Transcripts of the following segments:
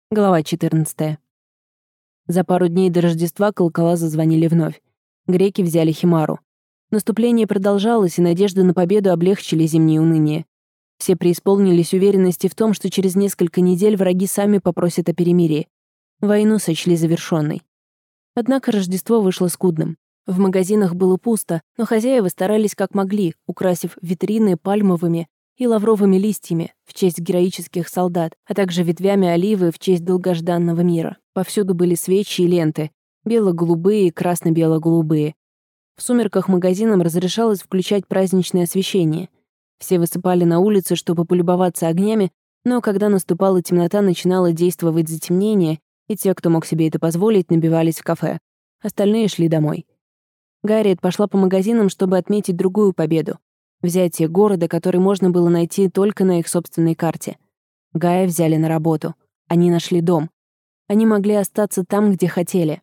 Глава 14. За пару дней до Рождества колокола зазвонили вновь. Греки взяли Химару. Наступление продолжалось, и надежды на победу облегчили зимнее уныние. Все преисполнились уверенности в том, что через несколько недель враги сами попросят о перемирии. Войну сочли завершенной. Однако Рождество вышло скудным. В магазинах было пусто, но хозяева старались как могли, украсив витрины пальмовыми и лавровыми листьями в честь героических солдат, а также ветвями оливы в честь долгожданного мира. Повсюду были свечи и ленты, бело-голубые и красно-бело-голубые. В сумерках магазинам разрешалось включать праздничное освещение. Все высыпали на улицы, чтобы полюбоваться огнями, но когда наступала темнота, начинало действовать затемнение, и те, кто мог себе это позволить, набивались в кафе. Остальные шли домой. Гарриет пошла по магазинам, чтобы отметить другую победу. Взятие города, который можно было найти только на их собственной карте. Гая взяли на работу. Они нашли дом. Они могли остаться там, где хотели.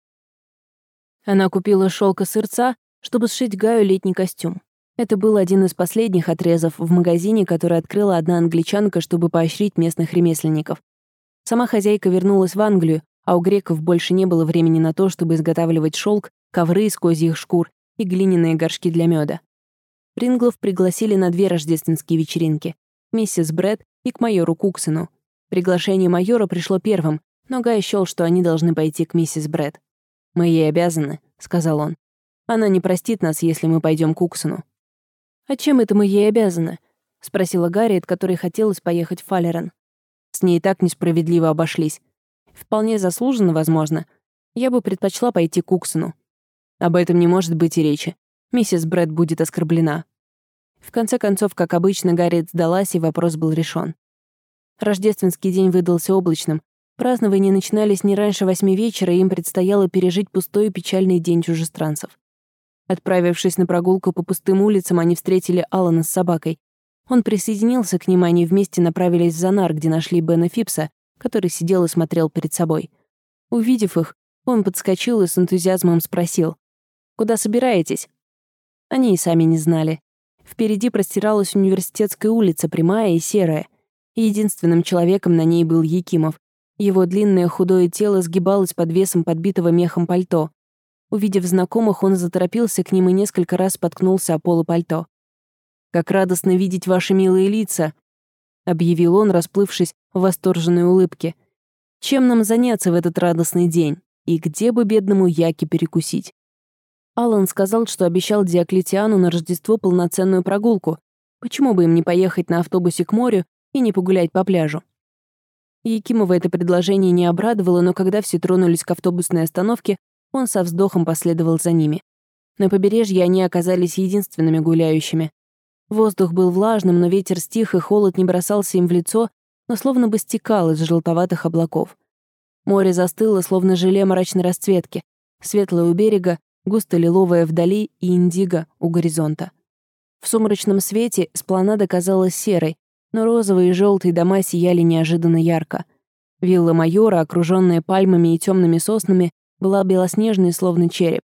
Она купила шелк и сырца, чтобы сшить Гаю летний костюм. Это был один из последних отрезов в магазине, который открыла одна англичанка, чтобы поощрить местных ремесленников. Сама хозяйка вернулась в Англию, а у греков больше не было времени на то, чтобы изготавливать шелк, ковры из козьих шкур и глиняные горшки для меда. Принглов пригласили на 2 рождественские вечеринки — миссис Брэд и к майору Куксону. Приглашение майора пришло первым, но Гай счёл, что они должны пойти к миссис Брэд. «Мы ей обязаны», — сказал он. «Она не простит нас, если мы пойдем к Куксону». «А чем это мы ей обязаны?» — спросила Гарриет, которой хотелось поехать в Фалерен. «С ней так несправедливо обошлись. Вполне заслуженно, возможно. Я бы предпочла пойти к Куксону. Об этом не может быть и речи. Миссис Брэд будет оскорблена». В конце концов, как обычно, Гарриет сдалась, и вопрос был решен. Рождественский день выдался облачным. Празднования начинались не раньше 8 вечера, и им предстояло пережить пустой и печальный день чужестранцев. Отправившись на прогулку по пустым улицам, они встретили Алана с собакой. Он присоединился к ним, и они вместе направились в Занар, где нашли Бена Фипса, который сидел и смотрел перед собой. Увидев их, он подскочил и с энтузиазмом спросил: «Куда собираетесь?» Они и сами не знали. Впереди простиралась университетская улица, прямая и серая. И единственным человеком на ней был Якимов. Его длинное худое тело сгибалось под весом подбитого мехом пальто. Увидев знакомых, он заторопился к ним и несколько раз споткнулся о полу пальто. «Как радостно видеть ваши милые лица!» — объявил он, расплывшись в восторженной улыбке. «Чем нам заняться в этот радостный день? И где бы бедному Яке перекусить?» Алан сказал, что обещал Диоклетиану на Рождество полноценную прогулку. Почему бы им не поехать на автобусе к морю и не погулять по пляжу? Якимова это предложение не обрадовало, но когда все тронулись к автобусной остановке, он со вздохом последовал за ними. На побережье они оказались единственными гуляющими. Воздух был влажным, но ветер стих, и холод не бросался им в лицо, но словно бы стекал из желтоватых облаков. Море застыло, словно желе мрачной расцветки, светлое у берега, густо-лиловое вдали и индиго у горизонта. В сумрачном свете эспланада казалась серой, но розовые и желтые дома сияли неожиданно ярко. Вилла майора, окруженная пальмами и темными соснами, была белоснежной, словно череп.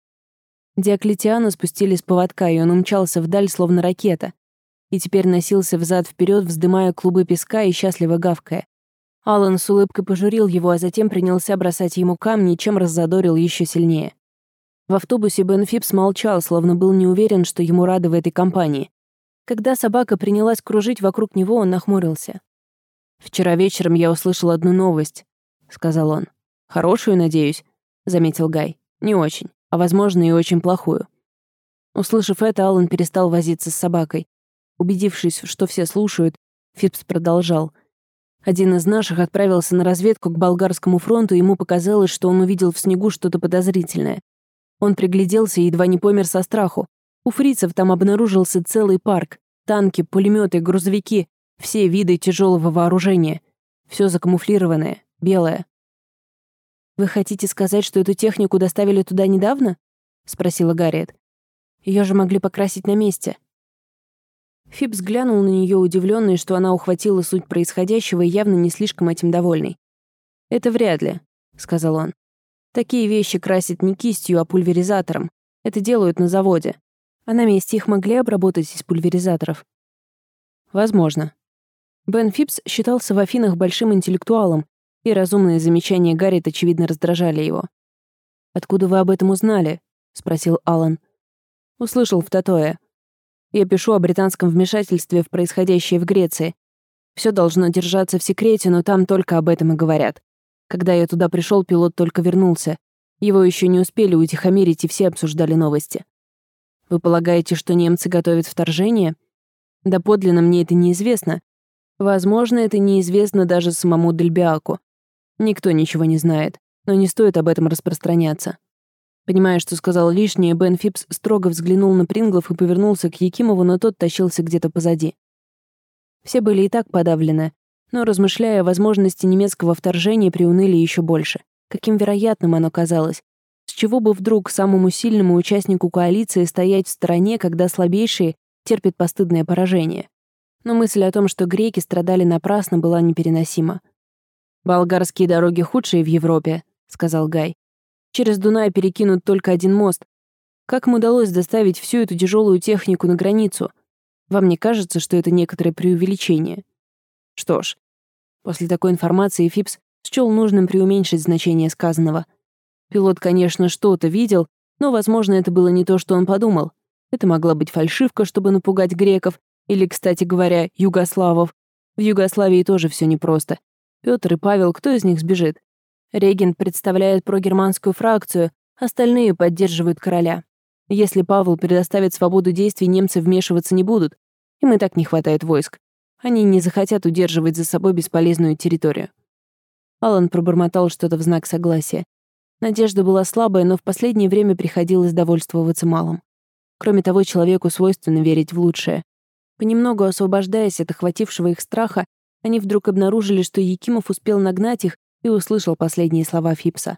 Диоклетиана спустили с поводка, и он умчался вдаль, словно ракета, и теперь носился взад-вперед, вздымая клубы песка и счастливо гавкая. Алан с улыбкой пожурил его, а затем принялся бросать ему камни, чем раззадорил еще сильнее. В автобусе Бен Фипс молчал, словно был не уверен, что ему рады в этой компании. Когда собака принялась кружить вокруг него, он нахмурился. «Вчера вечером я услышал одну новость», — сказал он. «Хорошую, надеюсь», — заметил Гай. «Не очень, а, возможно, и очень плохую». Услышав это, Алан перестал возиться с собакой. Убедившись, что все слушают, Фипс продолжал. «Один из наших отправился на разведку к болгарскому фронту, и ему показалось, что он увидел в снегу что-то подозрительное. Он пригляделся и едва не помер со страху. У фрицев там обнаружился целый парк. Танки, пулеметы, грузовики, все виды тяжелого вооружения. Все закамуфлированное, белое». «Вы хотите сказать, что эту технику доставили туда недавно?» — спросила Гарриет. «Ее же могли покрасить на месте». Фипс глянул на нее удивленный, что она ухватила суть происходящего и явно не слишком этим довольный. «Это вряд ли», — сказал он. «Такие вещи красят не кистью, а пульверизатором. Это делают на заводе. А на месте их могли обработать из пульверизаторов?» «Возможно». Бен Фипс считался в Афинах большим интеллектуалом, и разумные замечания Гарриет, очевидно, раздражали его. «Откуда вы об этом узнали?» — спросил Алан. «Услышал в Тотое. Я пишу о британском вмешательстве в происходящее в Греции. Все должно держаться в секрете, но там только об этом и говорят. Когда я туда пришел, пилот только вернулся. Его еще не успели утихомирить, и все обсуждали новости. Вы полагаете, что немцы готовят вторжение? Доподлинно мне это неизвестно. Возможно, это неизвестно даже самому Дельбиаку. Никто ничего не знает, но не стоит об этом распространяться». Понимая, что сказал лишнее, Бен Фипс строго взглянул на Принглов и повернулся к Якимову, но тот тащился где-то позади. Все были и так подавлены, но, размышляя о возможности немецкого вторжения, приуныли еще больше. Каким вероятным оно казалось. С чего бы вдруг самому сильному участнику коалиции стоять в стороне, когда слабейшие терпят постыдное поражение? Но мысль о том, что греки страдали напрасно, была непереносима. «Болгарские дороги худшие в Европе», — сказал Гай. «Через Дунай перекинут только один мост. Как им удалось доставить всю эту тяжелую технику на границу? Вам не кажется, что это некоторое преувеличение?» Что ж, после такой информации Фипс счел нужным преуменьшить значение сказанного. Пилот, конечно, что-то видел, но, возможно, это было не то, что он подумал. Это могла быть фальшивка, чтобы напугать греков, или, кстати говоря, югославов. В Югославии тоже все непросто. Пётр и Павел, кто из них сбежит? Регент представляет прогерманскую фракцию, остальные поддерживают короля. Если Павел предоставит свободу действий, немцы вмешиваться не будут. Им и так не хватает войск. Они не захотят удерживать за собой бесполезную территорию. Алан пробормотал что-то в знак согласия. Надежда была слабая, но в последнее время приходилось довольствоваться малым. Кроме того, человеку свойственно верить в лучшее. Понемногу освобождаясь от охватившего их страха, они вдруг обнаружили, что Якимов успел нагнать их и услышал последние слова Фипса.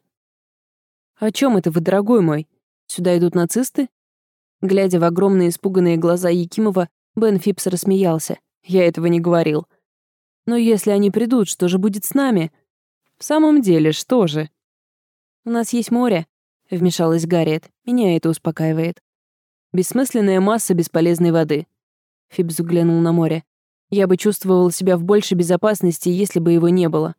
«О чем это вы, дорогой мой? Сюда идут нацисты?» Глядя в огромные испуганные глаза Якимова, Бен Фипс рассмеялся. «Я этого не говорил». «Но если они придут, что же будет с нами?» «В самом деле, что же?» «У нас есть море», — вмешалась Гарриет. «Меня это успокаивает». «Бессмысленная масса бесполезной воды». Фипс взглянул на море. «Я бы чувствовал себя в большей безопасности, если бы его не было».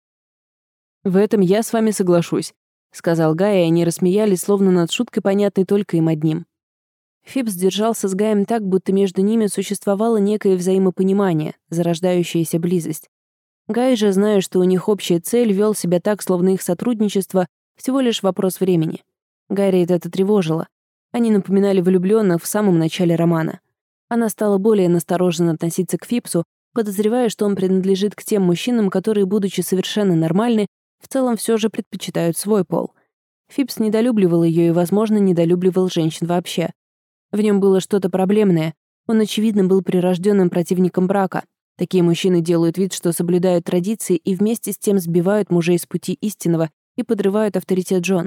«В этом я с вами соглашусь», — сказал Гай, и они рассмеялись, словно над шуткой, понятной только им одним. Фипс держался с Гаем так, будто между ними существовало некое взаимопонимание, зарождающаяся близость. Гай же, зная, что у них общая цель, вел себя так, словно их сотрудничество — всего лишь вопрос времени. Гарриет это тревожило. Они напоминали влюбленных в самом начале романа. Она стала более настороженно относиться к Фипсу, подозревая, что он принадлежит к тем мужчинам, которые, будучи совершенно нормальны, в целом все же предпочитают свой пол. Фипс недолюбливал ее и, возможно, недолюбливал женщин вообще. В нем было что-то проблемное. Он, очевидно, был прирожденным противником брака. Такие мужчины делают вид, что соблюдают традиции и вместе с тем сбивают мужей с пути истинного и подрывают авторитет жен.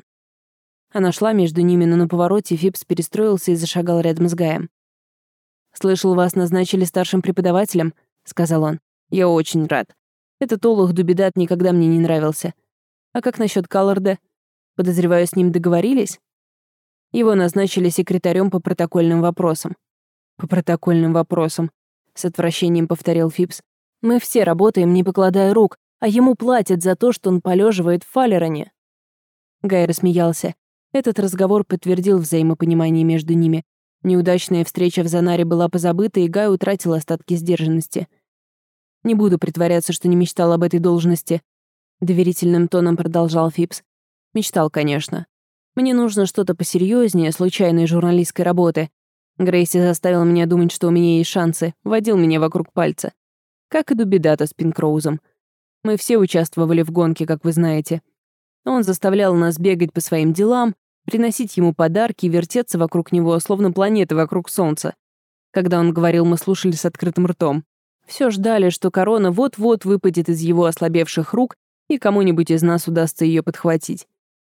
Она шла между ними, но на повороте Фипс перестроился и зашагал рядом с Гаем. «Слышал, вас назначили старшим преподавателем», — сказал он. «Я очень рад. Этот олух Дубедат никогда мне не нравился. А как насчет Калларда? Подозреваю, с ним договорились?» Его назначили секретарем по протокольным вопросам. «По протокольным вопросам», — с отвращением повторил Фипс. «Мы все работаем, не покладая рук, а ему платят за то, что он полеживает в Фалероне». Гай рассмеялся. Этот разговор подтвердил взаимопонимание между ними. Неудачная встреча в Занаре была позабыта, и Гай утратил остатки сдержанности. «Не буду притворяться, что не мечтал об этой должности», — доверительным тоном продолжал Фипс. «Мечтал, конечно. Мне нужно что-то посерьезнее случайной журналистской работы. Грейси заставил меня думать, что у меня есть шансы, водил меня вокруг пальца. Как и Дубедата с Пинкроузом. Мы все участвовали в гонке, как вы знаете. Он заставлял нас бегать по своим делам, приносить ему подарки и вертеться вокруг него, словно планеты вокруг Солнца. Когда он говорил, мы слушали с открытым ртом. Все ждали, что корона вот-вот выпадет из его ослабевших рук, и кому-нибудь из нас удастся ее подхватить.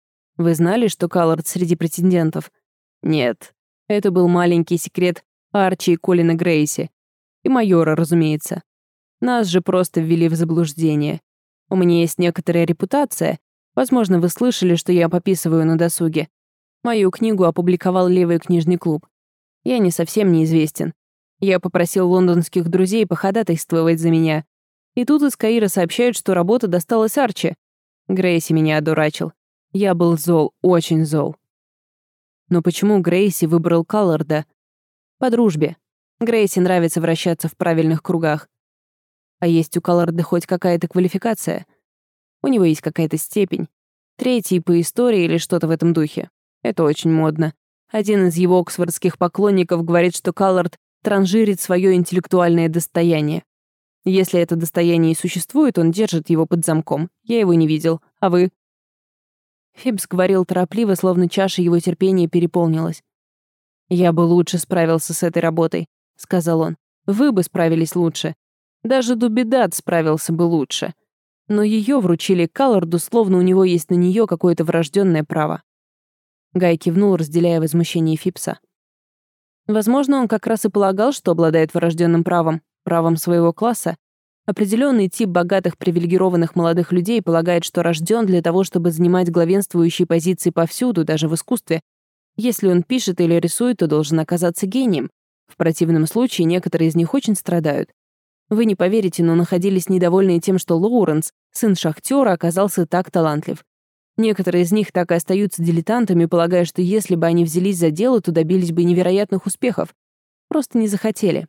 Вы знали, что Каллард среди претендентов? Нет. Это был маленький секрет Арчи и Колина Грейси. И майора, разумеется. Нас же просто ввели в заблуждение. У меня есть некоторая репутация. Возможно, вы слышали, что я пописываю на досуге. Мою книгу опубликовал Левый книжный клуб. Я не совсем неизвестен. Я попросил лондонских друзей походатайствовать за меня. И тут из Каира сообщают, что работа досталась Арчи. Грейси меня одурачил. Я был зол, очень зол. Но почему Грейси выбрал Калларда? По дружбе. Грейси нравится вращаться в правильных кругах. А есть у Калларда хоть какая-то квалификация? У него есть какая-то степень. Третий по истории или что-то в этом духе. Это очень модно. Один из его оксфордских поклонников говорит, что Каллард транжирит свое интеллектуальное достояние. Если это достояние и существует, он держит его под замком. Я его не видел. А вы? Фибс говорил торопливо, словно чаша его терпения переполнилась. «Я бы лучше справился с этой работой», — сказал он. «Вы бы справились лучше. Даже Дубидат справился бы лучше. Но ее вручили Калларду, словно у него есть на нее какое-то врожденное право». Гай кивнул, разделяя возмущение Фипса. Возможно, он как раз и полагал, что обладает врожденным правом, правом своего класса. Определенный тип богатых привилегированных молодых людей полагает, что рожден для того, чтобы занимать главенствующие позиции повсюду, даже в искусстве. Если он пишет или рисует, то должен оказаться гением. В противном случае некоторые из них очень страдают. Вы не поверите, но находились недовольны тем, что Лоуренс, сын шахтера, оказался так талантлив. Некоторые из них так и остаются дилетантами, полагая, что если бы они взялись за дело, то добились бы невероятных успехов. Просто не захотели.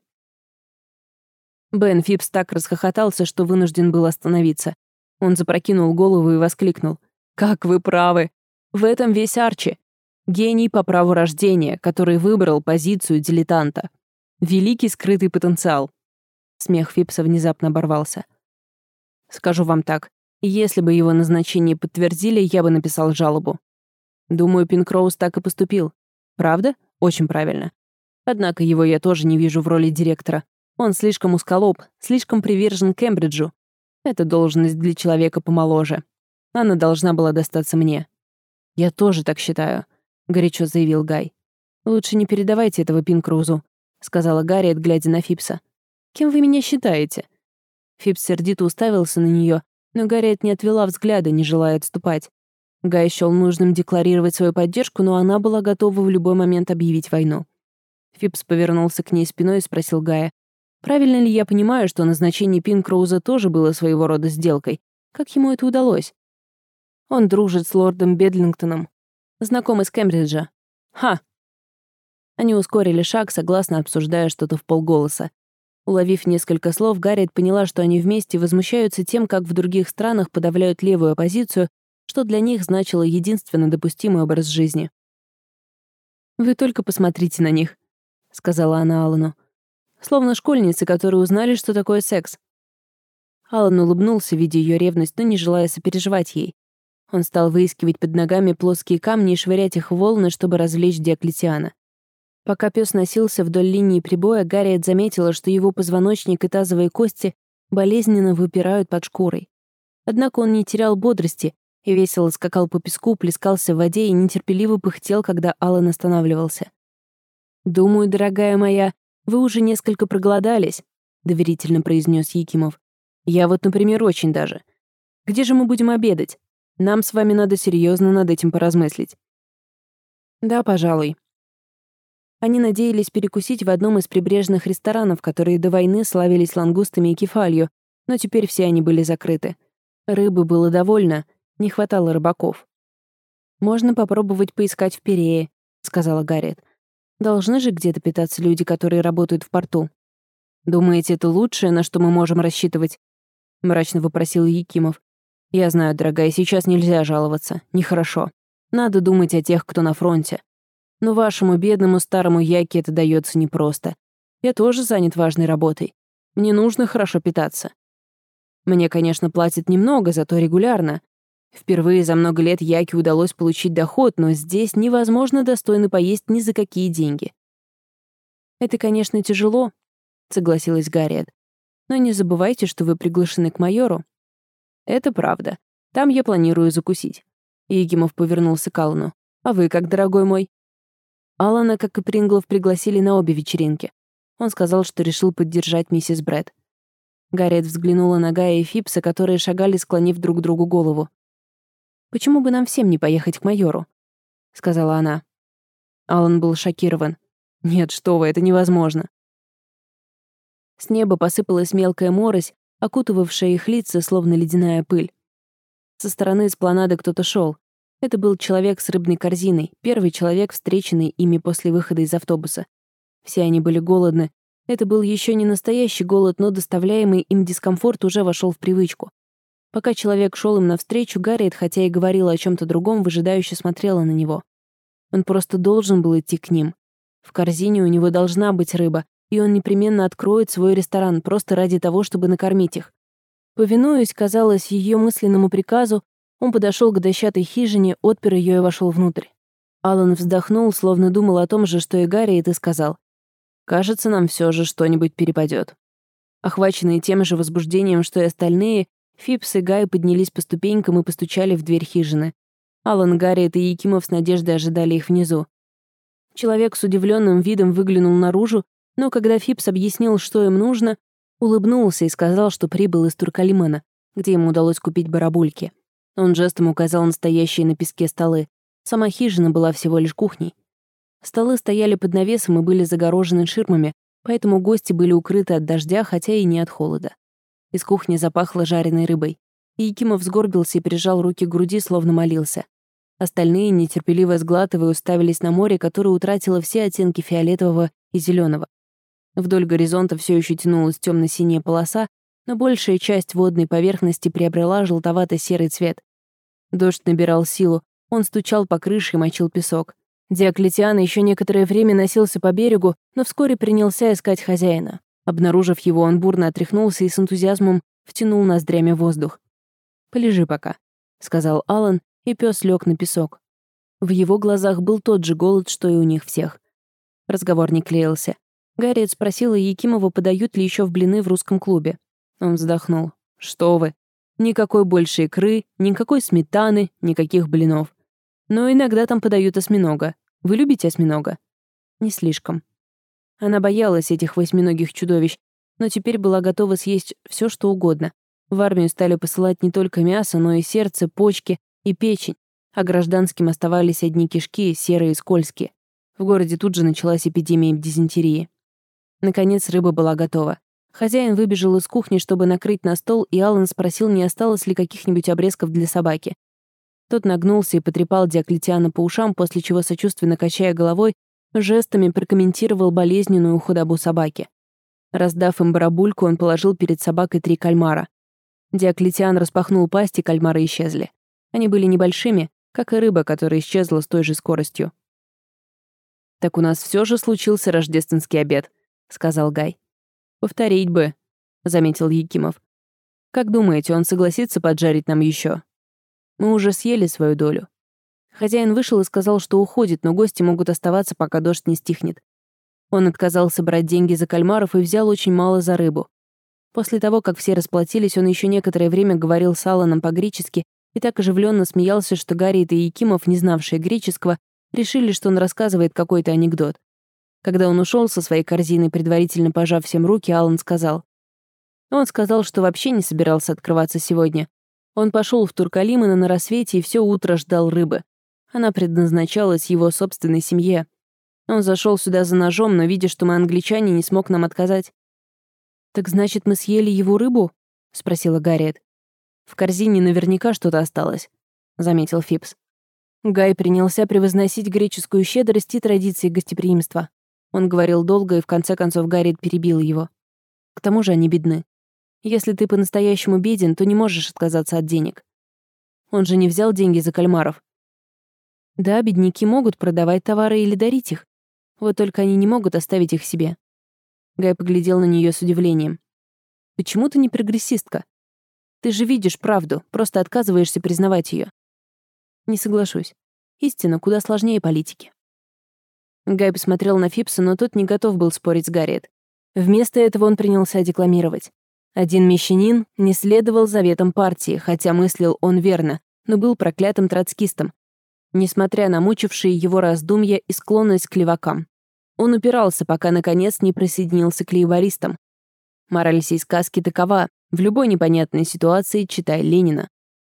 Бен Фипс так расхохотался, что вынужден был остановиться. Он запрокинул голову и воскликнул. «Как вы правы! В этом весь Арчи. Гений по праву рождения, который выбрал позицию дилетанта. Великий скрытый потенциал». Смех Фипса внезапно оборвался. «Скажу вам так. Если бы его назначение подтвердили, я бы написал жалобу. Думаю, Пинкроуз так и поступил. Правда? Очень правильно. Однако его я тоже не вижу в роли директора. Он слишком узколоб, слишком привержен Кембриджу. Это должность для человека помоложе. Она должна была достаться мне». «Я тоже так считаю», — горячо заявил Гай. «Лучше не передавайте этого Пинкроузу», — сказала Гарриет, глядя на Фипса. «Кем вы меня считаете?» Фипс сердито уставился на нее, но Гарриет не отвела взгляда, не желая отступать. Гай счёл нужным декларировать свою поддержку, но она была готова в любой момент объявить войну. Фипс повернулся к ней спиной и спросил Гая, «Правильно ли я понимаю, что назначение Пинкроуза тоже было своего рода сделкой? Как ему это удалось?» «Он дружит с лордом Бедлингтоном. Знаком из Кембриджа». «Ха!» Они ускорили шаг, согласно обсуждая что-то вполголоса. Уловив несколько слов, Гарриет поняла, что они вместе возмущаются тем, как в других странах подавляют левую оппозицию, что для них значило единственно допустимый образ жизни. «Вы только посмотрите на них», — сказала она Аллану. «Словно школьницы, которые узнали, что такое секс». Аллан улыбнулся, видя ее ревность, но не желая сопереживать ей. Он стал выискивать под ногами плоские камни и швырять их в волны, чтобы развлечь Диоклетиана. Пока пес носился вдоль линии прибоя, Гарриет заметила, что его позвоночник и тазовые кости болезненно выпирают под шкурой. Однако он не терял бодрости и весело скакал по песку, плескался в воде и нетерпеливо пыхтел, когда Аллан останавливался. «Думаю, дорогая моя, вы уже несколько проголодались», — доверительно произнес Якимов. «Я вот, например, очень даже. Где же мы будем обедать? Нам с вами надо серьезно над этим поразмыслить». «Да, пожалуй». Они надеялись перекусить в одном из прибрежных ресторанов, которые до войны славились лангустами и кефалью, но теперь все они были закрыты. Рыбы было довольно, не хватало рыбаков. «Можно попробовать поискать в Пирее», — сказала Гарриет. «Должны же где-то питаться люди, которые работают в порту». «Думаете, это лучшее, на что мы можем рассчитывать?» — мрачно вопросил Якимов. «Я знаю, дорогая, сейчас нельзя жаловаться. Нехорошо. Надо думать о тех, кто на фронте. Но вашему бедному старому Яке это дается непросто. Я тоже занят важной работой. Мне нужно хорошо питаться. Мне, конечно, платят немного, зато регулярно. Впервые за много лет Яке удалось получить доход, но здесь невозможно достойно поесть ни за какие деньги». «Это, конечно, тяжело», — согласилась Гарриет. «Но не забывайте, что вы приглашены к майору». «Это правда. Там я планирую закусить». Якимов повернулся к Аллану. «А вы как, дорогой мой?» Аллана, как и Принглов, пригласили на обе вечеринки. Он сказал, что решил поддержать миссис Брэд. Гарриет взглянула на Гая и Фипса, которые шагали, склонив друг другу голову. «Почему бы нам всем не поехать к майору?» — сказала она. Аллан был шокирован. «Нет, что вы, это невозможно». С неба посыпалась мелкая морось, окутывавшая их лица, словно ледяная пыль. Со стороны эспланады кто-то шел. Это был человек с рыбной корзиной, первый человек, встреченный ими после выхода из автобуса. Все они были голодны. Это был еще не настоящий голод, но доставляемый им дискомфорт уже вошел в привычку. Пока человек шел им навстречу, Гарриет, хотя и говорила о чем-то другом, выжидающе смотрела на него. Он просто должен был идти к ним. В корзине у него должна быть рыба, и он непременно откроет свой ресторан просто ради того, чтобы накормить их. Повинуясь, казалось, ее мысленному приказу, он подошел к дощатой хижине, отпер ее и вошел внутрь. Алан вздохнул, словно думал о том же, что и Гарриет, и сказал: «Кажется, нам все же что-нибудь перепадет». Охваченные тем же возбуждением, что и остальные, Фипс и Гай поднялись по ступенькам и постучали в дверь хижины. Алан, Гарриет и Якимов с надеждой ожидали их внизу. Человек с удивленным видом выглянул наружу, но когда Фипс объяснил, что им нужно, улыбнулся и сказал, что прибыл из Туркалимана, где ему удалось купить барабульки. Он жестом указал на стоящие на песке столы. Сама хижина была всего лишь кухней. Столы стояли под навесом и были загорожены ширмами, поэтому гости были укрыты от дождя, хотя и не от холода. Из кухни запахло жареной рыбой. И Якимов сгорбился и прижал руки к груди, словно молился. Остальные, нетерпеливо сглатывая, уставились на море, которое утратило все оттенки фиолетового и зеленого. Вдоль горизонта все еще тянулась темно-синяя полоса, но большая часть водной поверхности приобрела желтовато-серый цвет. Дождь набирал силу, он стучал по крыше и мочил песок. Диоклетиан еще некоторое время носился по берегу, но вскоре принялся искать хозяина. Обнаружив его, он бурно отряхнулся и с энтузиазмом втянул ноздрями воздух. «Полежи пока», — сказал Алан, и пес лег на песок. В его глазах был тот же голод, что и у них всех. Разговор не клеился. Гарриет спросила Якимова, подают ли еще в блины в русском клубе. Он вздохнул. «Что вы? Никакой больше икры, никакой сметаны, никаких блинов. Но иногда там подают осьминога. Вы любите осьминога?» «Не слишком». Она боялась этих восьминогих чудовищ, но теперь была готова съесть все, что угодно. В армию стали посылать не только мясо, но и сердце, почки и печень, а гражданским оставались одни кишки, серые и скользкие. В городе тут же началась эпидемия дизентерии. Наконец рыба была готова. Хозяин выбежал из кухни, чтобы накрыть на стол, и Алан спросил, не осталось ли каких-нибудь обрезков для собаки. Тот нагнулся и потрепал Диоклетиана по ушам, после чего, сочувственно качая головой, жестами прокомментировал болезненную худобу собаки. Раздав им барабульку, он положил перед собакой 3 кальмара. Диоклетиан распахнул пасть, и кальмары исчезли. Они были небольшими, как и рыба, которая исчезла с той же скоростью. «Так у нас все же случился рождественский обед», — сказал Гай. «Повторить бы», — заметил Якимов. «Как думаете, он согласится поджарить нам еще? Мы уже съели свою долю». Хозяин вышел и сказал, что уходит, но гости могут оставаться, пока дождь не стихнет. Он отказался брать деньги за кальмаров и взял очень мало за рыбу. После того, как все расплатились, он еще некоторое время говорил с Аланом по-гречески и так оживленно смеялся, что Гарриет и Якимов, не знавшие греческого, решили, что он рассказывает какой-то анекдот. Когда он ушел со своей корзиной, предварительно пожав всем руки, Алан сказал. Он сказал, что вообще не собирался открываться сегодня. Он пошел в Туркалимана на рассвете и все утро ждал рыбы. Она предназначалась его собственной семье. Он зашел сюда за ножом, но, видя, что мы англичане, не смог нам отказать. «Так значит, мы съели его рыбу?» — спросила Гарриет. «В корзине наверняка что-то осталось», — заметил Фипс. Гай принялся превозносить греческую щедрость и традиции гостеприимства. Он говорил долго, и в конце концов Гарриет перебил его. К тому же они бедны. Если ты по-настоящему беден, то не можешь отказаться от денег. Он же не взял деньги за кальмаров. Да, бедняки могут продавать товары или дарить их. Вот только они не могут оставить их себе. Гай поглядел на нее с удивлением. «Почему ты не прогрессистка? Ты же видишь правду, просто отказываешься признавать ее». «Не соглашусь. Истина куда сложнее политики». Гай посмотрел на Фипса, но тот не готов был спорить с Гарриет. Вместо этого он принялся декламировать. Один мещанин не следовал заветам партии, хотя мыслил он верно, но был проклятым троцкистом, несмотря на мучившие его раздумья и склонность к левакам. Он упирался, пока, наконец, не присоединился к лейбористам. Мораль сей сказки такова: в любой непонятной ситуации читай Ленина.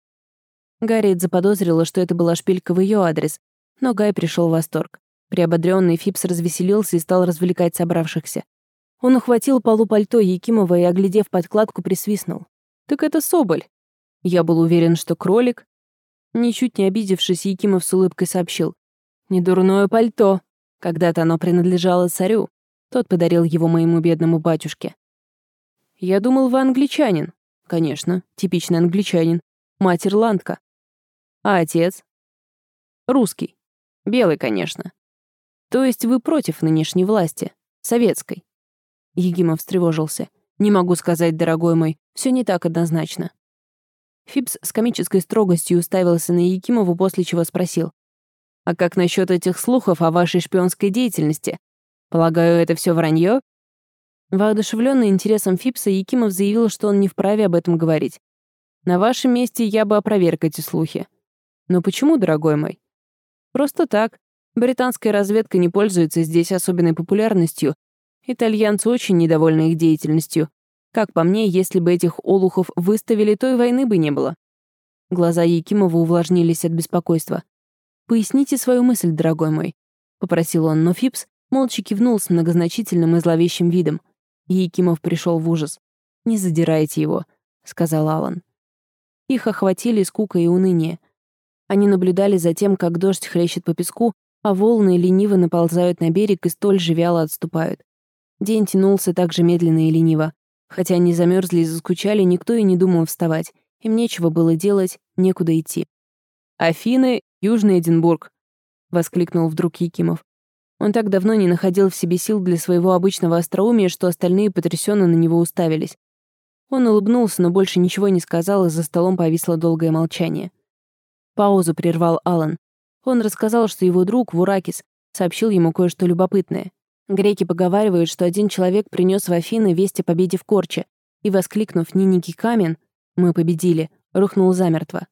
Гарриет заподозрила, что это была шпилька в ее адрес, но Гай пришел в восторг. Приободрённый Фипс развеселился и стал развлекать собравшихся. Он ухватил полу пальто Якимова и, оглядев подкладку, присвистнул. «Так это соболь. Я был уверен, что кролик». Ничуть не обидевшись, Якимов с улыбкой сообщил. «Недурное пальто. Когда-то оно принадлежало царю. Тот подарил его моему бедному батюшке». «Я думал, вы англичанин». «Конечно, типичный англичанин. Мать ирландка». «А отец?» «Русский. Белый, конечно». «То есть вы против нынешней власти? Советской?» Якимов встревожился. «Не могу сказать, дорогой мой, все не так однозначно». Фипс с комической строгостью уставился на Якимову, после чего спросил. «А как насчет этих слухов о вашей шпионской деятельности? Полагаю, это все вранье?» Воодушевленный интересом Фипса, Якимов заявил, что он не вправе об этом говорить. «На вашем месте я бы опроверг эти слухи». «Но почему, дорогой мой?» «Просто так. Британская разведка не пользуется здесь особенной популярностью. Итальянцы очень недовольны их деятельностью. Как по мне, если бы этих олухов выставили, то и войны бы не было». Глаза Якимова увлажнились от беспокойства. «Поясните свою мысль, дорогой мой», — попросил он, но Фипс молча кивнул с многозначительным и зловещим видом. Якимов пришел в ужас. «Не задирайте его», — сказал Алан. Их охватили скука и уныние. Они наблюдали за тем, как дождь хлещет по песку, а волны лениво наползают на берег и столь же вяло отступают. День тянулся так же медленно и лениво. Хотя они замерзли и заскучали, никто и не думал вставать. Им нечего было делать, некуда идти. «Афины, Южный Эдинбург», — воскликнул вдруг Якимов. Он так давно не находил в себе сил для своего обычного остроумия, что остальные потрясенно на него уставились. Он улыбнулся, но больше ничего не сказал, и за столом повисло долгое молчание. Паузу прервал Алан. Он рассказал, что его друг, Вуракис, сообщил ему кое-что любопытное. Греки поговаривают, что один человек принес в Афины весть о победе в Корче и, воскликнув «Ниники Камен», «Мы победили», рухнул замертво.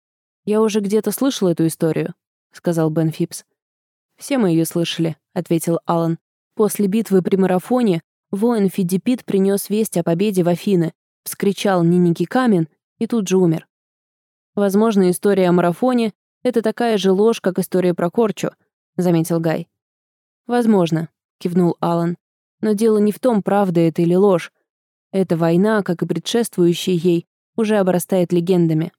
«Я уже где-то слышал эту историю», — сказал Бен Фипс. «Все мы ее слышали», — ответил Алан. «После битвы при марафоне воин Фидипит принес весть о победе в Афины, вскричал «Ниники Камен» и тут же умер. Возможно, история о марафоне — это такая же ложь, как история про Корчу», — заметил Гай. «Возможно», — кивнул Алан. «Но дело не в том, правда это или ложь. Эта война, как и предшествующая ей, уже обрастает легендами».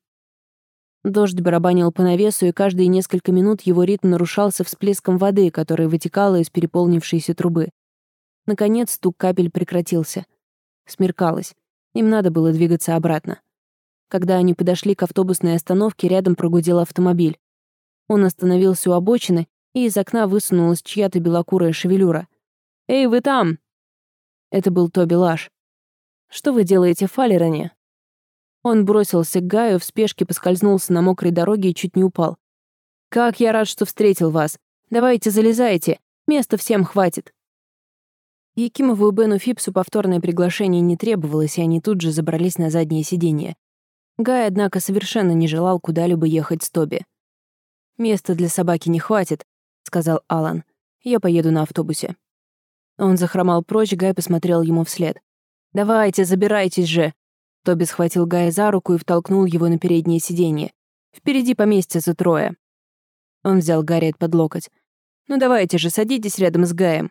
Дождь барабанил по навесу, и каждые несколько минут его ритм нарушался всплеском воды, которая вытекала из переполнившейся трубы. Наконец стук капель прекратился. Смеркалось. Им надо было двигаться обратно. Когда они подошли к автобусной остановке, рядом прогудел автомобиль. Он остановился у обочины, и из окна высунулась чья-то белокурая шевелюра. «Эй, вы там!» Это был Тоби Лаш. «Что вы делаете в Фалероне?» Он бросился к Гаю, в спешке поскользнулся на мокрой дороге и чуть не упал. «Как я рад, что встретил вас! Давайте залезайте, места всем хватит!» Якимову и Бену Фипсу повторное приглашение не требовалось, и они тут же забрались на заднее сиденье. Гай, однако, совершенно не желал куда-либо ехать с Тоби. «Места для собаки не хватит», — сказал Алан. «Я поеду на автобусе». Он захромал прочь, Гай посмотрел ему вслед. «Давайте, забирайтесь же!» Тоби схватил Гая за руку и втолкнул его на переднее сиденье. «Впереди поместятся трое». Он взял Гарриет под локоть. «Ну давайте же, садитесь рядом с Гаем».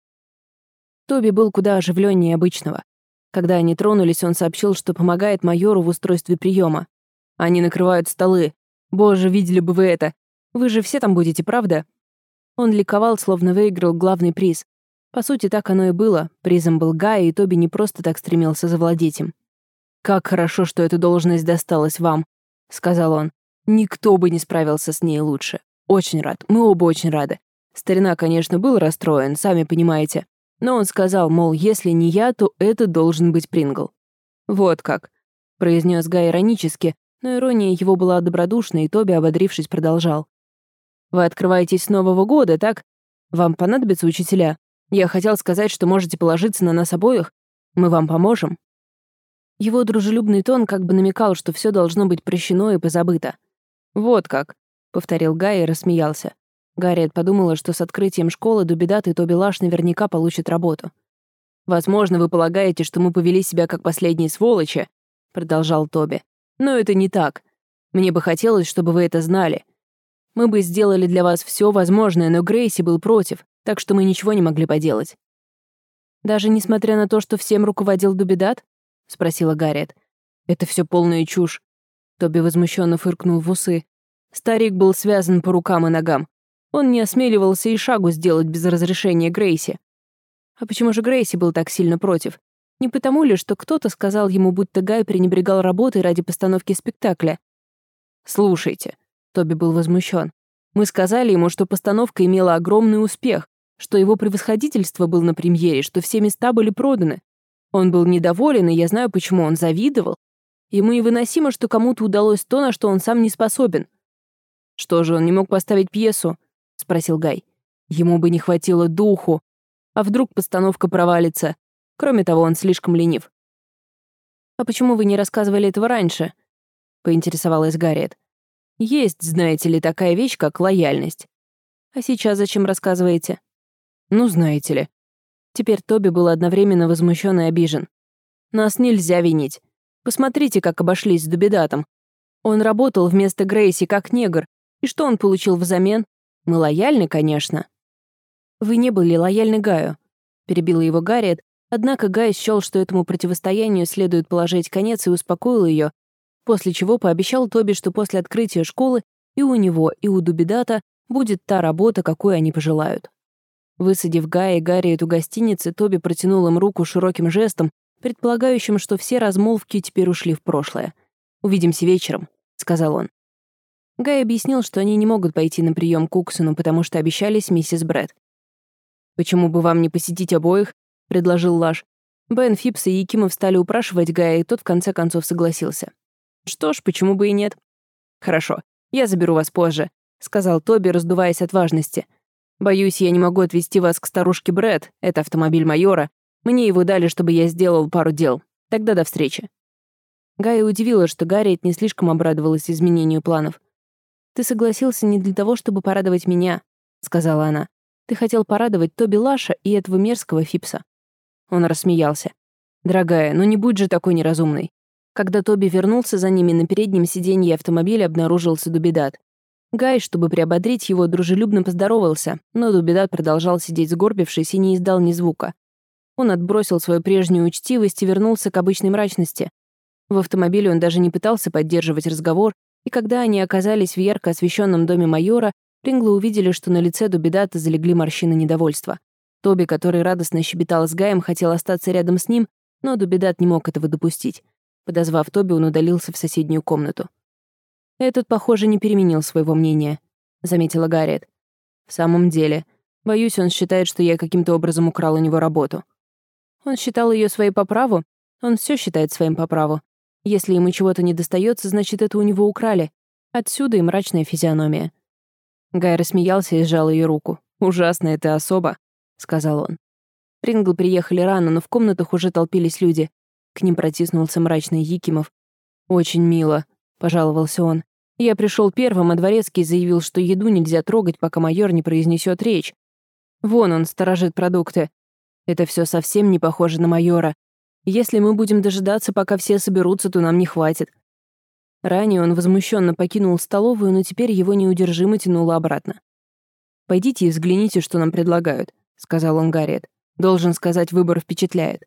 Тоби был куда оживленнее обычного. Когда они тронулись, он сообщил, что помогает майору в устройстве приема. «Они накрывают столы. Боже, видели бы вы это! Вы же все там будете, правда?» Он ликовал, словно выиграл главный приз. По сути, так оно и было. Призом был Гай, и Тоби не просто так стремился завладеть им. «Как хорошо, что эта должность досталась вам», — сказал он. «Никто бы не справился с ней лучше. Очень рад. Мы оба очень рады. Старина, конечно, был расстроен, сами понимаете. Но он сказал, мол, если не я, то это должен быть Прингл». «Вот как», — произнес Гай иронически, но ирония его была добродушной, и Тоби, ободрившись, продолжал. «Вы открываетесь с Нового года, так? Вам понадобятся учителя? Я хотел сказать, что можете положиться на нас обоих. Мы вам поможем». Его дружелюбный тон как бы намекал, что все должно быть прощено и позабыто. «Вот как», — повторил Гай и рассмеялся. Гарриет подумала, что с открытием школы Дубедат и Тоби Лаш наверняка получат работу. «Возможно, вы полагаете, что мы повели себя как последние сволочи», — продолжал Тоби. «Но это не так. Мне бы хотелось, чтобы вы это знали. Мы бы сделали для вас все возможное, но Грейси был против, так что мы ничего не могли поделать». «Даже несмотря на то, что всем руководил Дубедат?» — спросила Гарриет. «Это все полная чушь». Тоби возмущенно фыркнул в усы. Старик был связан по рукам и ногам. Он не осмеливался и шагу сделать без разрешения Грейси. А почему же Грейси был так сильно против? Не потому ли, что кто-то сказал ему, будто Гай пренебрегал работой ради постановки спектакля? «Слушайте», — Тоби был возмущен. «Мы сказали ему, что постановка имела огромный успех, что его превосходительство был на премьере, что все места были проданы. Он был недоволен, и я знаю, почему он завидовал. Ему невыносимо, что кому-то удалось то, на что он сам не способен». «Что же, он не мог поставить пьесу?» — спросил Гай. «Ему бы не хватило духу. А вдруг постановка провалится? Кроме того, он слишком ленив». «А почему вы не рассказывали этого раньше?» — поинтересовалась Гарриет. «Есть, знаете ли, такая вещь, как лояльность. А сейчас зачем рассказываете?» «Ну, знаете ли». Теперь Тоби был одновременно возмущен и обижен. «Нас нельзя винить. Посмотрите, как обошлись с Дубедатом. Он работал вместо Грейси как негр. И что он получил взамен? Мы лояльны, конечно». «Вы не были лояльны Гаю», — перебила его Гарриет, однако Гай счёл, что этому противостоянию следует положить конец, и успокоил ее, после чего пообещал Тоби, что после открытия школы и у него, и у Дубедата будет та работа, какую они пожелают. Высадив Гая и Гарриет у гостиницы, Тоби протянул им руку широким жестом, предполагающим, что все размолвки теперь ушли в прошлое. «Увидимся вечером», — сказал он. Гай объяснил, что они не могут пойти на прием к Уксону, потому что обещались миссис Брэд. «Почему бы вам не посетить обоих?» — предложил Лаш. Бен, Фипс и Якимов стали упрашивать Гая, и тот в конце концов согласился. «Что ж, почему бы и нет?» «Хорошо, я заберу вас позже», — сказал Тоби, раздуваясь от важности. «Боюсь, я не могу отвезти вас к старушке Брэд, это автомобиль майора. Мне его дали, чтобы я сделал пару дел. Тогда до встречи». Гая удивила, что Гарриет не слишком обрадовалась изменению планов. «Ты согласился не для того, чтобы порадовать меня», — сказала она. «Ты хотел порадовать Тоби Лаша и этого мерзкого Фипса». Он рассмеялся. «Дорогая, ну не будь же такой неразумной». Когда Тоби вернулся за ними, на переднем сиденье автомобиля обнаружился Дубедат. Гай, чтобы приободрить его, дружелюбно поздоровался, но Дубедат продолжал сидеть сгорбившись и не издал ни звука. Он отбросил свою прежнюю учтивость и вернулся к обычной мрачности. В автомобиле он даже не пытался поддерживать разговор, и когда они оказались в ярко освещенном доме майора, Принглы увидели, что на лице Дубедата залегли морщины недовольства. Тоби, который радостно щебетал с Гаем, хотел остаться рядом с ним, но Дубедат не мог этого допустить. Подозвав Тоби, он удалился в соседнюю комнату. «Этот, похоже, не переменил своего мнения», — заметила Гарриет. «В самом деле, боюсь, он считает, что я каким-то образом украл у него работу». «Он считал ее своей по праву? Он все считает своим по праву. Если ему чего-то не достается, значит, это у него украли. Отсюда и мрачная физиономия». Гай рассмеялся и сжал ее руку. «Ужасная ты особа», — сказал он. Принглы приехали рано, но в комнатах уже толпились люди. К ним протиснулся мрачный Якимов. «Очень мило», — пожаловался он. «Я пришел первым, а дворецкий заявил, что еду нельзя трогать, пока майор не произнесет речь. Вон он, сторожит продукты. Это все совсем не похоже на майора. Если мы будем дожидаться, пока все соберутся, то нам не хватит». Ранее он возмущенно покинул столовую, но теперь его неудержимо тянуло обратно. «Пойдите и взгляните, что нам предлагают», — сказал он Гарриет. «Должен сказать, выбор впечатляет».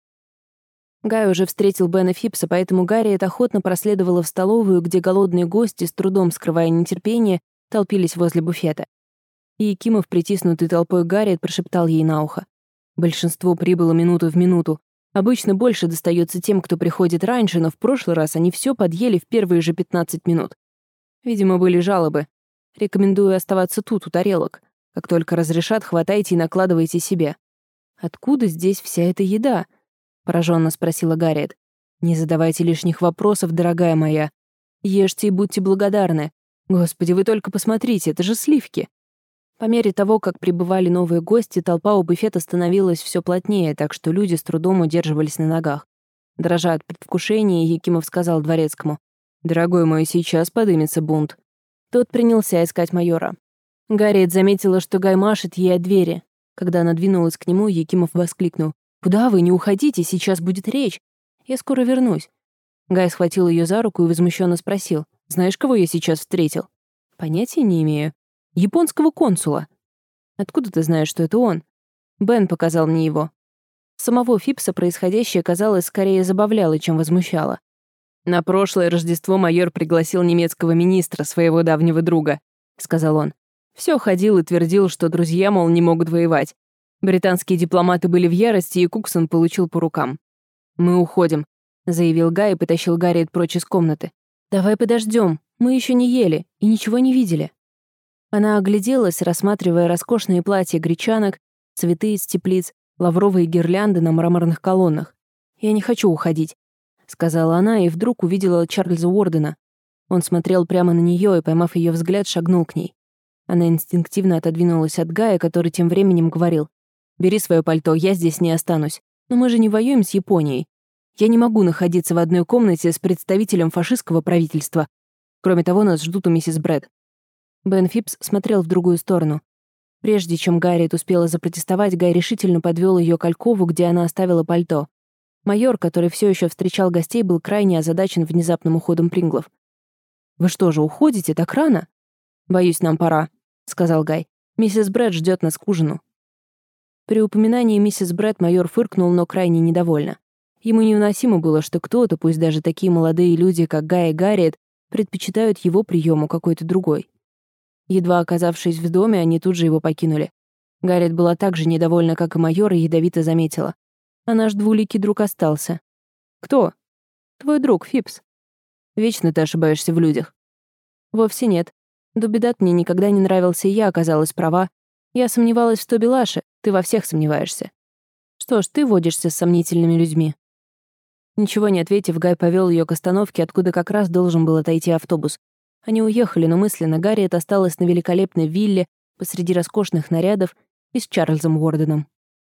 Гай уже встретил Бена Фипса, поэтому Гарриет охотно проследовала в столовую, где голодные гости, с трудом скрывая нетерпение, толпились возле буфета. И Якимов, притиснутый толпой Гарриет, прошептал ей на ухо. «Большинство прибыло минуту в минуту. Обычно больше достается тем, кто приходит раньше, но в прошлый раз они все подъели в первые же 15 минут. Видимо, были жалобы. Рекомендую оставаться тут, у тарелок. Как только разрешат, хватайте и накладывайте себе». «Откуда здесь вся эта еда?» — пораженно спросила Гарриет. «Не задавайте лишних вопросов, дорогая моя. Ешьте и будьте благодарны. Господи, вы только посмотрите, это же сливки». По мере того, как прибывали новые гости, толпа у буфета становилась все плотнее, так что люди с трудом удерживались на ногах. Дрожа от предвкушения, Якимов сказал дворецкому: «Дорогой мой, сейчас подымется бунт». Тот принялся искать майора. Гарриет заметила, что Гай машет ей от двери. Когда она двинулась к нему, Якимов воскликнул: «Куда вы? Не уходите, сейчас будет речь. Я скоро вернусь». Гай схватил ее за руку и возмущенно спросил: «Знаешь, кого я сейчас встретил?» «Понятия не имею». «Японского консула». «Откуда ты знаешь, что это он?» «Бен показал мне его». Самого Фипса происходящее, казалось, скорее забавляло, чем возмущало. «На прошлое Рождество майор пригласил немецкого министра, своего давнего друга», — сказал он. «Всё ходил и твердил, что друзья, мол, не могут воевать. Британские дипломаты были в ярости, и Куксон получил по рукам. «Мы уходим», — заявил Гай и потащил Гарриет прочь из комнаты. «Давай подождем, мы еще не ели и ничего не видели». Она огляделась, рассматривая роскошные платья гречанок, цветы из теплиц, лавровые гирлянды на мраморных колоннах. «Я не хочу уходить», — сказала она, и вдруг увидела Чарльза Уордена. Он смотрел прямо на нее и, поймав ее взгляд, шагнул к ней. Она инстинктивно отодвинулась от Гая, который тем временем говорил: «Бери свое пальто, я здесь не останусь. Но мы же не воюем с Японией. Я не могу находиться в одной комнате с представителем фашистского правительства. Кроме того, нас ждут у миссис Брэд». Бен Фипс смотрел в другую сторону. Прежде чем Гарриет успела запротестовать, Гай решительно подвел ее к алькову, где она оставила пальто. Майор, который все еще встречал гостей, был крайне озадачен внезапным уходом Принглов. «Вы что же, уходите так рано?» «Боюсь, нам пора», — сказал Гай. «Миссис Брэд ждет нас к ужину». При упоминании миссис Брэд майор фыркнул, но крайне недовольно. Ему невыносимо было, что кто-то, пусть даже такие молодые люди, как Гай и Гарриет, предпочитают его приему какой-то другой. Едва оказавшись в доме, они тут же его покинули. Гарриет была так же недовольна, как и майор, и ядовито заметила: «А наш двуликий друг остался». «Кто?» «Твой друг, Фипс». «Вечно ты ошибаешься в людях». «Вовсе нет. Дубедат мне никогда не нравился, и я оказалась права. Я сомневалась в Тоби Лаше, ты во всех сомневаешься. Что ж, ты водишься с сомнительными людьми». Ничего не ответив, Гай повел ее к остановке, откуда как раз должен был отойти автобус. Они уехали, но мысленно Гарриет осталась на великолепной вилле посреди роскошных нарядов и с Чарльзом Уорденом.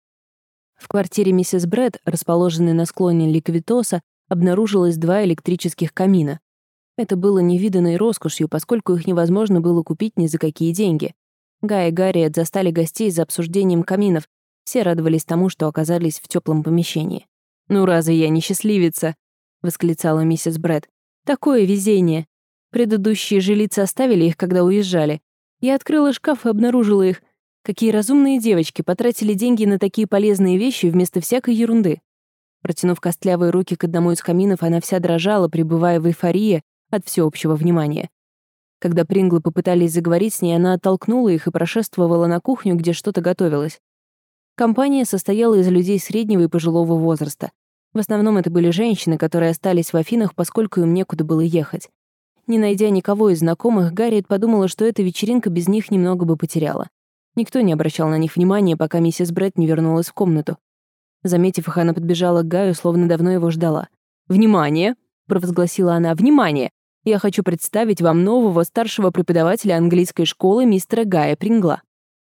В квартире миссис Брэд, расположенной на склоне Ликвитоса, обнаружилось 2 электрических камина. Это было невиданной роскошью, поскольку их невозможно было купить ни за какие деньги. Гай и Гарриет застали гостей за обсуждением каминов. Все радовались тому, что оказались в теплом помещении. «Ну разве я не счастливица?» — восклицала миссис Брэд. «Такое везение! Предыдущие жилицы оставили их, когда уезжали. Я открыла шкаф и обнаружила их. Какие разумные девочки потратили деньги на такие полезные вещи вместо всякой ерунды». Протянув костлявые руки к одному из каминов, она вся дрожала, пребывая в эйфории от всеобщего внимания. Когда Принглы попытались заговорить с ней, она оттолкнула их и прошествовала на кухню, где что-то готовилось. Компания состояла из людей среднего и пожилого возраста. В основном это были женщины, которые остались в Афинах, поскольку им некуда было ехать. Не найдя никого из знакомых, Гарриет подумала, что эта вечеринка без них немного бы потеряла. Никто не обращал на них внимания, пока миссис Брэд не вернулась в комнату. Заметив их, она подбежала к Гаю, словно давно его ждала. «Внимание!» — провозгласила она. «Внимание! Я хочу представить вам нового старшего преподавателя английской школы мистера Гая Прингла».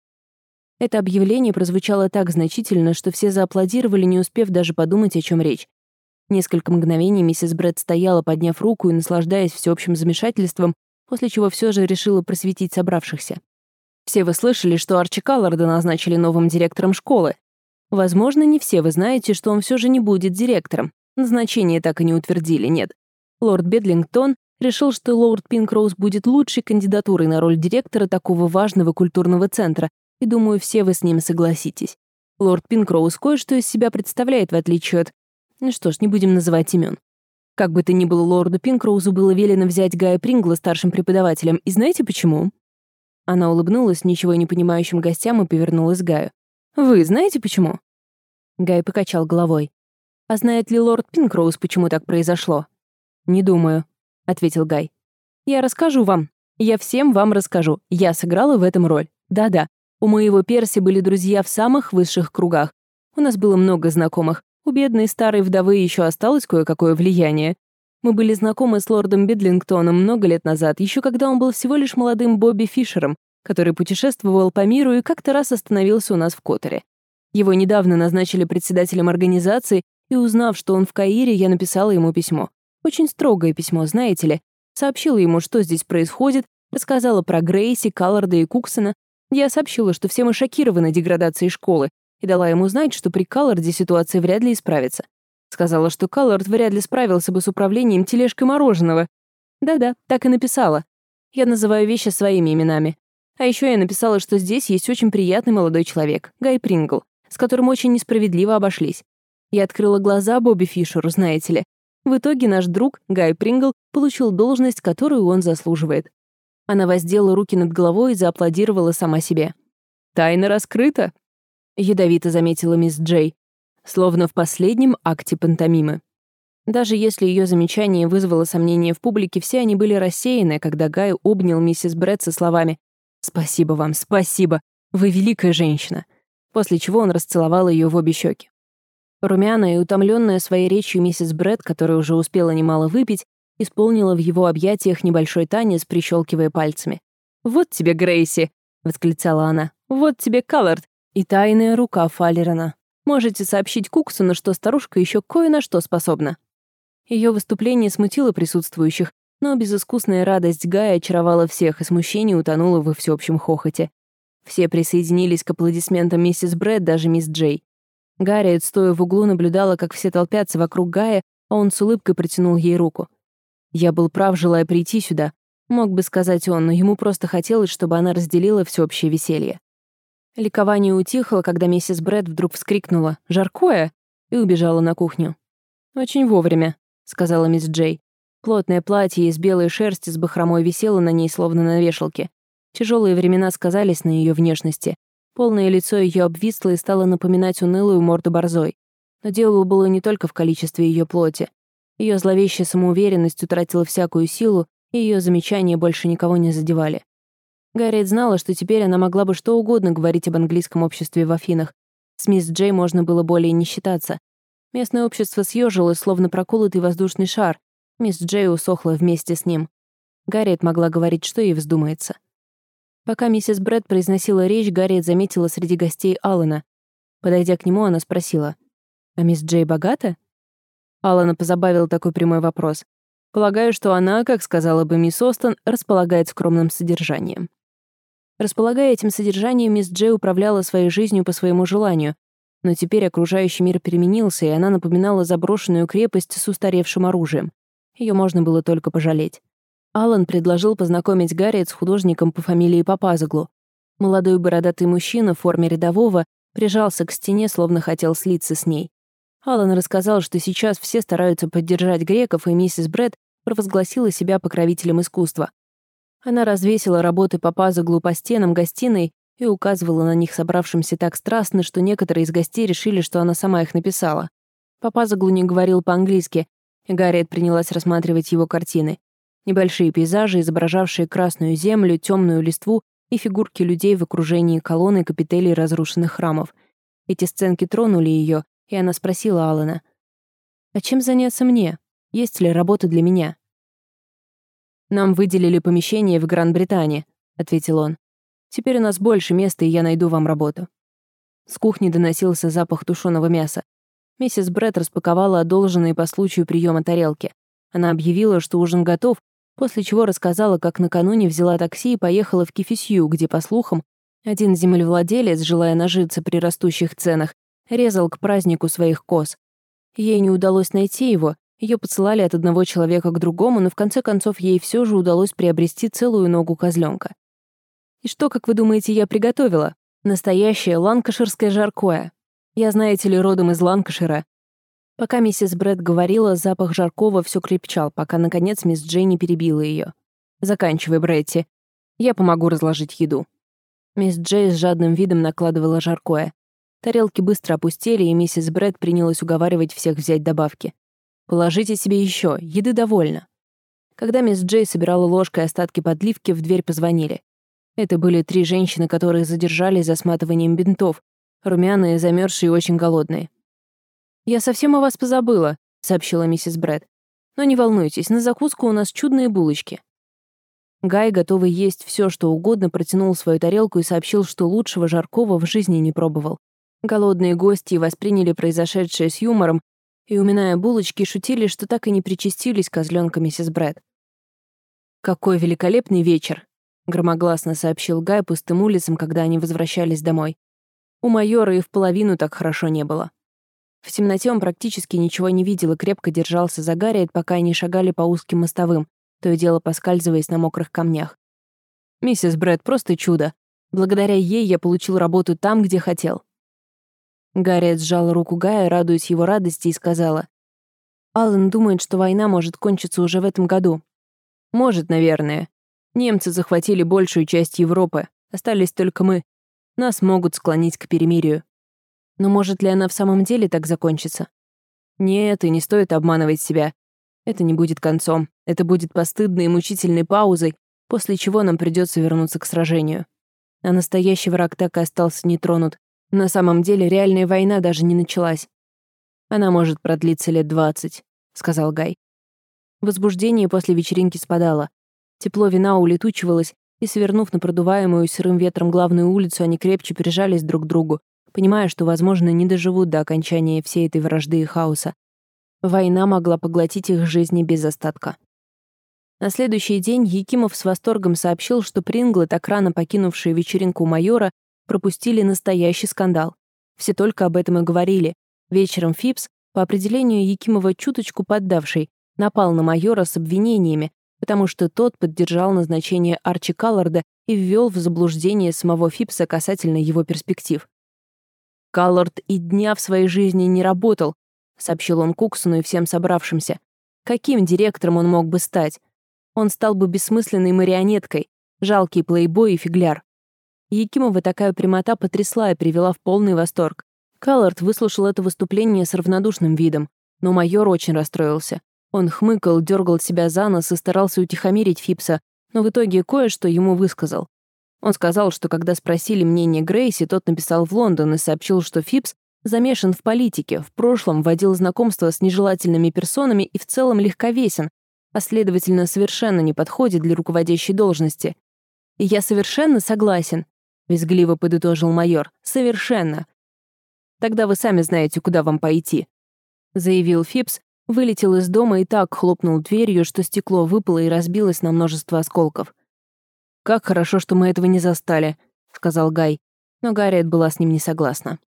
Это объявление прозвучало так значительно, что все зааплодировали, не успев даже подумать, о чем речь. Несколько мгновений миссис Брэд стояла, подняв руку и наслаждаясь всеобщим замешательством, после чего все же решила просветить собравшихся. «Все вы слышали, что Арчи Калларда назначили новым директором школы. Возможно, не все вы знаете, что он все же не будет директором. Назначение так и не утвердили, нет. Лорд Бедлингтон решил, что лорд Пинкроуз будет лучшей кандидатурой на роль директора такого важного культурного центра, и, думаю, все вы с ним согласитесь. Лорд Пинкроуз кое-что из себя представляет, в отличие от... Ну что ж, не будем называть имен. Как бы то ни было, лорду Пинкроузу было велено взять Гая Прингла старшим преподавателем, и знаете почему?» Она улыбнулась ничего не понимающим гостям и повернулась к Гаю. «Вы знаете почему?» Гай покачал головой. «А знает ли лорд Пинкроуз, почему так произошло?» «Не думаю», — ответил Гай. «Я расскажу вам. Я всем вам расскажу. Я сыграла в этом роль. Да-да. У моего Перси были друзья в самых высших кругах. У нас было много знакомых. У бедной старой вдовы еще осталось кое-какое влияние. Мы были знакомы с лордом Бедлингтоном много лет назад, еще когда он был всего лишь молодым Бобби Фишером, который путешествовал по миру и как-то раз остановился у нас в Которе. Его недавно назначили председателем организации, и, узнав, что он в Каире, я написала ему письмо. Очень строгое письмо, знаете ли. Сообщила ему, что здесь происходит, рассказала про Грейси, Калларда и Куксона. Я сообщила, что все мы шокированы деградацией школы, и дала ему знать, что при Калларде ситуация вряд ли исправится. Сказала, что Каллард вряд ли справился бы с управлением тележкой мороженого. Да-да, так и написала. Я называю вещи своими именами. А еще я написала, что здесь есть очень приятный молодой человек, Гай Прингл. с которым очень несправедливо обошлись. Я открыла глаза Бобби Фишеру, знаете ли. В итоге наш друг, Гай Прингл, получил должность, которую он заслуживает. Она воздела руки над головой и зааплодировала сама себе. «Тайна раскрыта», — ядовито заметила мисс Джей, словно в последнем акте пантомимы. Даже если ее замечание вызвало сомнения в публике, все они были рассеяны, когда Гай обнял миссис Брэд со словами «Спасибо вам, спасибо, вы великая женщина», после чего он расцеловал ее в обе щеки. Румяная и утомленная своей речью миссис Брэд, которая уже успела немало выпить, исполнила в его объятиях небольшой танец, прищелкивая пальцами. «Вот тебе, Грейси!» — восклицала она. «Вот тебе, Каллард и тайная рука Фаллерона. Можете сообщить Куксону, что старушка еще кое на что способна». Ее выступление смутило присутствующих, но безыскусная радость Гая очаровала всех, и смущение утонуло во всеобщем хохоте. Все присоединились к аплодисментам миссис Брэд, даже мисс Джей. Гарриет, стоя в углу, наблюдала, как все толпятся вокруг Гая, а он с улыбкой протянул ей руку. «Я был прав, желая прийти сюда», — мог бы сказать он, но ему просто хотелось, чтобы она разделила всеобщее веселье. Ликование утихло, когда миссис Брэд вдруг вскрикнула «Жаркое!» и убежала на кухню. «Очень вовремя», — сказала мисс Джей. Плотное платье из белой шерсти с бахромой висело на ней, словно на вешалке. Тяжелые времена сказались на ее внешности. Полное лицо ее обвисло и стало напоминать унылую морду борзой. Но дело было не только в количестве ее плоти. Ее зловещая самоуверенность утратила всякую силу, и ее замечания больше никого не задевали. Гарриет знала, что теперь она могла бы что угодно говорить об английском обществе в Афинах. С мисс Джей можно было более не считаться. Местное общество съежилось, словно проколотый воздушный шар. Мисс Джей усохла вместе с ним. Гарриет могла говорить, что ей вздумается. Пока миссис Брэд произносила речь, Гарриет заметила среди гостей Алана. Подойдя к нему, она спросила: «А мисс Джей богата?» Алана позабавил такой прямой вопрос. «Полагаю, что она, как сказала бы мисс Остон, располагает скромным содержанием». Располагая этим содержанием, мисс Джей управляла своей жизнью по своему желанию, но теперь окружающий мир переменился, и она напоминала заброшенную крепость с устаревшим оружием. Ее можно было только пожалеть. Алан предложил познакомить Гарриет с художником по фамилии Папазоглу. Молодой бородатый мужчина в форме рядового прижался к стене, словно хотел слиться с ней. Алан рассказал, что сейчас все стараются поддержать греков, и миссис Брэд провозгласила себя покровителем искусства. Она развесила работы Папазоглу по стенам гостиной и указывала на них собравшимся так страстно, что некоторые из гостей решили, что она сама их написала. Папазоглу не говорил по-английски, и Гарриет принялась рассматривать его картины. Небольшие пейзажи, изображавшие красную землю, темную листву и фигурки людей в окружении колонн и капителей разрушенных храмов. Эти сценки тронули ее, и она спросила Алана: «А чем заняться мне? Есть ли работа для меня?» «Нам выделили помещение в Гран-Британии», — ответил он. «Теперь у нас больше места, и я найду вам работу». С кухни доносился запах тушеного мяса. Миссис Брэд распаковала одолженные по случаю приема тарелки. Она объявила, что ужин готов, после чего рассказала, как накануне взяла такси и поехала в Кифисью, где, по слухам, один землевладелец, желая нажиться при растущих ценах, резал к празднику своих коз. Ей не удалось найти его, ее посылали от одного человека к другому, но в конце концов ей все же удалось приобрести целую ногу козленка. И что, как вы думаете, я приготовила? Настоящее ланкаширское жаркое. Я, знаете ли, родом из Ланкашира. Пока миссис Брэд говорила, запах жаркого все крепчал, пока, наконец, мисс Джей не перебила ее. «Заканчивай, Бретти. Я помогу разложить еду». Мисс Джей с жадным видом накладывала жаркое. Тарелки быстро опустели, и миссис Брэд принялась уговаривать всех взять добавки. «Положите себе еще, еды довольно». Когда мисс Джей собирала ложкой остатки подливки, в дверь позвонили. Это были 3 женщины, которые задержались за сматыванием бинтов, румяные, замерзшие и очень голодные. «Я совсем о вас позабыла», — сообщила миссис Брэд. «Но не волнуйтесь, на закуску у нас чудные булочки». Гай, готовый есть все, что угодно, протянул свою тарелку и сообщил, что лучшего жаркого в жизни не пробовал. Голодные гости восприняли произошедшее с юмором и, уминая булочки, шутили, что так и не причастились козленка миссис Брэд. «Какой великолепный вечер», — громогласно сообщил Гай пустым улицам, когда они возвращались домой. У майора и в половину так хорошо не было. В темноте он практически ничего не видел и крепко держался за Гарриет, пока они шагали по узким мостовым, то и дело поскальзываясь на мокрых камнях. «Миссис Брэд просто чудо. Благодаря ей я получил работу там, где хотел». Гарриет сжала руку Гая, радуясь его радости, и сказала: «Аллен думает, что война может кончиться уже в этом году». «Может, наверное. Немцы захватили большую часть Европы. Остались только мы. Нас могут склонить к перемирию». «Но может ли она в самом деле так закончиться?» «Нет, и не стоит обманывать себя. Это не будет концом. Это будет постыдной и мучительной паузой, после чего нам придется вернуться к сражению. А настоящий враг так и остался нетронут. На самом деле реальная война даже не началась. Она может продлиться лет 20, сказал Гай. Возбуждение после вечеринки спадало. Тепло вина улетучивалось, и, свернув на продуваемую сырым ветром главную улицу, они крепче прижались друг к другу, понимая, что, возможно, не доживут до окончания всей этой вражды и хаоса. Война могла поглотить их жизни без остатка. На следующий день Якимов с восторгом сообщил, что Принглы, так рано покинувшие вечеринку у майора, пропустили настоящий скандал. Все только об этом и говорили. Вечером Фипс, по определению Якимова чуточку поддавший, напал на майора с обвинениями, потому что тот поддержал назначение Арчи Калларда и ввел в заблуждение самого Фипса касательно его перспектив. «Каллард и дня в своей жизни не работал», — сообщил он Куксону и всем собравшимся. «Каким директором он мог бы стать? Он стал бы бессмысленной марионеткой, жалкий плейбой и фигляр». Якимова такая прямота потрясла и привела в полный восторг. Каллард выслушал это выступление с равнодушным видом, но майор очень расстроился. Он хмыкал, дергал себя за нос и старался утихомирить Фипса, но в итоге кое-что ему высказал. Он сказал, что когда спросили мнение Грейси, тот написал в Лондон и сообщил, что Фипс замешан в политике, в прошлом водил знакомства с нежелательными персонами и в целом легковесен, а следовательно, совершенно не подходит для руководящей должности. «И я совершенно согласен», — визгливо подытожил майор. «Совершенно». «Тогда вы сами знаете, куда вам пойти», — заявил Фипс, вылетел из дома и так хлопнул дверью, что стекло выпало и разбилось на множество осколков. «Как хорошо, что мы этого не застали», — сказал Гай, но Гарриет была с ним не согласна.